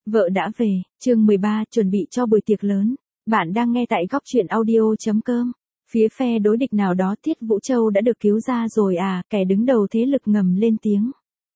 Vợ đã về, chương 13, chuẩn bị cho buổi tiệc lớn. Bạn đang nghe tại góc truyện audio.com. Phía phe đối địch nào đó Tiết Vũ Châu đã được cứu ra rồi à, kẻ đứng đầu thế lực ngầm lên tiếng.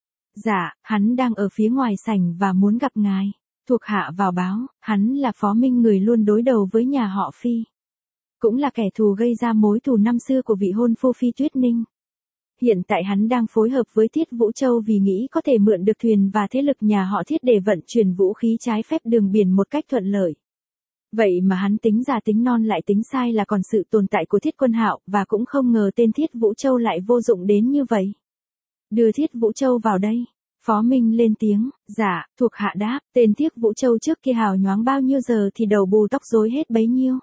Dạ, hắn đang ở phía ngoài sảnh và muốn gặp ngài. Thuộc hạ vào báo, hắn là Phó Minh, người luôn đối đầu với nhà họ Phi. Cũng là kẻ thù gây ra mối thù năm xưa của vị hôn phu Phi Tuyết Ninh. Hiện tại hắn đang phối hợp với Tiết Vũ Châu vì nghĩ có thể mượn được thuyền và thế lực nhà họ Thiết để vận chuyển vũ khí trái phép đường biển một cách thuận lợi. Vậy mà hắn tính già tính non lại tính sai là còn sự tồn tại của Thiết Quân Hạo, và cũng không ngờ tên Thiết Vũ Châu lại vô dụng đến như vậy. Đưa Thiết Vũ Châu vào đây. Phó Minh lên tiếng. Dạ, thuộc hạ đáp. Tên Thiết Vũ Châu trước kia hào nhoáng bao nhiêu giờ thì đầu bù tóc rối hết bấy nhiêu.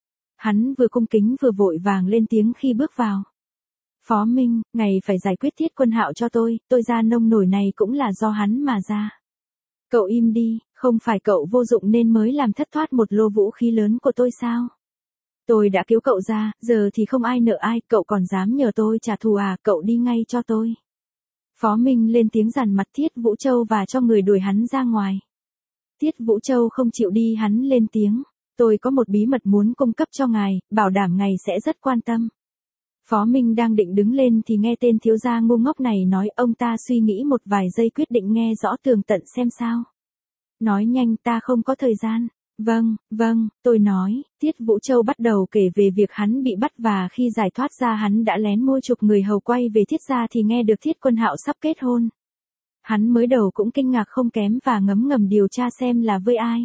Hắn vừa cung kính vừa vội vàng lên tiếng khi bước vào. Phó Minh, ngài phải giải quyết Thiết Quân Hạo cho tôi ra nông nổi này cũng là do hắn mà ra. Cậu im đi, không phải cậu vô dụng nên mới làm thất thoát một lô vũ khí lớn của tôi sao? Tôi đã cứu cậu ra, giờ thì không ai nợ ai, cậu còn dám nhờ tôi trả thù à, cậu đi ngay cho tôi. Phó Minh lên tiếng dằn mặt Thiết Vũ Châu và cho người đuổi hắn ra ngoài. Thiết Vũ Châu không chịu đi, hắn lên tiếng. Tôi có một bí mật muốn cung cấp cho ngài, bảo đảm ngài sẽ rất quan tâm. Phó Minh đang định đứng lên thì nghe tên thiếu gia ngu ngốc này nói. Ông ta suy nghĩ một vài giây quyết định nghe rõ tường tận xem sao. Nói nhanh, ta không có thời gian. Vâng, tôi nói. Tiết Vũ Châu bắt đầu kể về việc hắn bị bắt và khi giải thoát ra hắn đã lén mua chuộc người hầu quay về Thiết gia thì nghe được Thiết Quân Hạo sắp kết hôn. Hắn mới đầu cũng kinh ngạc không kém và ngấm ngầm điều tra xem là với ai.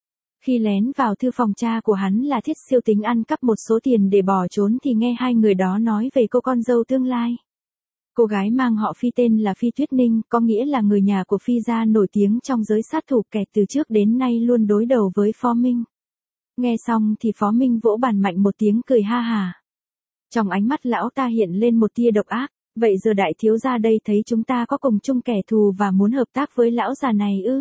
Khi lén vào thư phòng cha của hắn là Thiết Siêu tính ăn cắp một số tiền để bỏ trốn thì nghe hai người đó nói về cô con dâu tương lai. Cô gái mang họ Phi tên là Phi Tuyết Ninh, có nghĩa là người nhà của Phi gia nổi tiếng trong giới sát thủ, kẻ từ trước đến nay luôn đối đầu với Phó Minh. Nghe xong thì Phó Minh vỗ bàn mạnh một tiếng cười ha hà. Trong ánh mắt lão ta hiện lên một tia độc ác. Vậy giờ đại thiếu gia đây thấy chúng ta có cùng chung kẻ thù và muốn hợp tác với lão già này ư?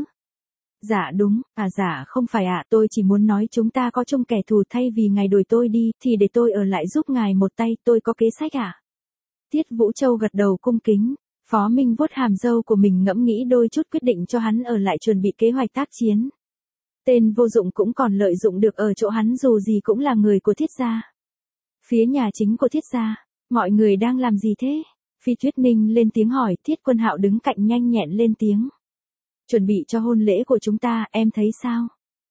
Dạ đúng, dạ không phải ạ, tôi chỉ muốn nói chúng ta có chung kẻ thù, thay vì ngài đuổi tôi đi thì để tôi ở lại giúp ngài một tay, tôi có kế sách ạ. Tiết Vũ Châu gật đầu cung kính. Phó Minh vuốt hàm râu của mình ngẫm nghĩ đôi chút quyết định cho hắn ở lại chuẩn bị kế hoạch tác chiến. Tên vô dụng cũng còn lợi dụng được ở chỗ hắn, dù gì cũng là người của Thiết gia. Phía nhà chính của Thiết gia, mọi người đang làm gì thế? Phi Tuyết Ninh lên tiếng hỏi. Thiết Quân Hạo đứng cạnh nhanh nhẹn lên tiếng. Chuẩn bị cho hôn lễ của chúng ta, em thấy sao?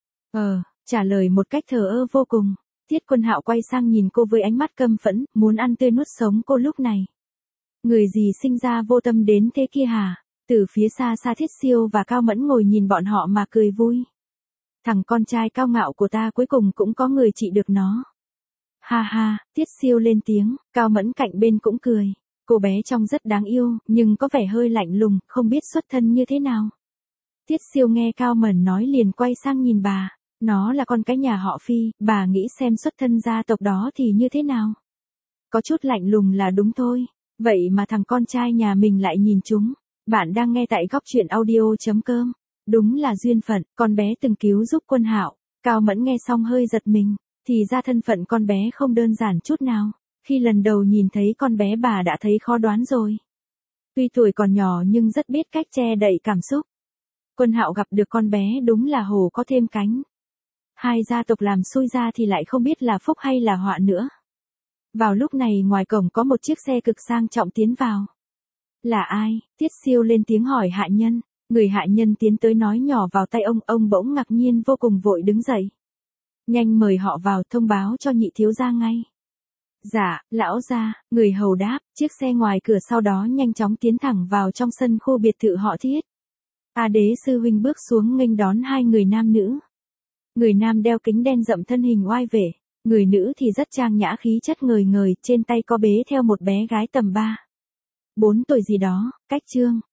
Trả lời một cách thờ ơ vô cùng. Thiết Quân Hạo quay sang nhìn cô với ánh mắt căm phẫn, muốn ăn tươi nuốt sống cô lúc này. Người gì sinh ra vô tâm đến thế kia hả? Từ phía xa xa Thiết Siêu và Cao Mẫn ngồi nhìn bọn họ mà cười vui. Thằng con trai cao ngạo của ta cuối cùng cũng có người trị được nó. Ha ha, Thiết Siêu lên tiếng, Cao Mẫn cạnh bên cũng cười. Cô bé trông rất đáng yêu, nhưng có vẻ hơi lạnh lùng, không biết xuất thân như thế nào. Thiết Siêu nghe Cao Mẫn nói liền quay sang nhìn bà. Nó là con cái nhà họ Phi, bà nghĩ xem xuất thân gia tộc đó thì như thế nào? Có chút lạnh lùng là đúng thôi. Vậy mà thằng con trai nhà mình lại nhìn chúng. Bạn đang nghe tại góc truyện audio.com. Đúng là duyên phận, con bé từng cứu giúp Quân Hạo. Cao Mẫn nghe xong hơi giật mình. Thì ra thân phận con bé không đơn giản chút nào. Khi lần đầu nhìn thấy con bé bà đã thấy khó đoán rồi. Tuy tuổi còn nhỏ nhưng rất biết cách che đậy cảm xúc. Quân Hạo gặp được con bé đúng là hổ có thêm cánh. Hai gia tộc làm xui ra thì lại không biết là phúc hay là họa nữa. Vào lúc này ngoài cổng có một chiếc xe cực sang trọng tiến vào. Là ai? Tiết Siêu lên tiếng hỏi hạ nhân. Người hạ nhân tiến tới nói nhỏ vào tay ông bỗng ngạc nhiên vô cùng vội đứng dậy. Nhanh mời họ vào, thông báo cho nhị thiếu gia ngay. Dạ, lão gia, người hầu đáp. Chiếc xe ngoài cửa sau đó nhanh chóng tiến thẳng vào trong sân khu biệt thự họ Thiết. Đế sư huynh bước xuống nghênh đón hai người nam nữ. Người nam đeo kính đen rậm thân hình oai vệ, người nữ thì rất trang nhã khí chất ngời ngời, trên tay có bế theo một bé gái tầm 3, 4 tuổi gì đó. Cách Trương,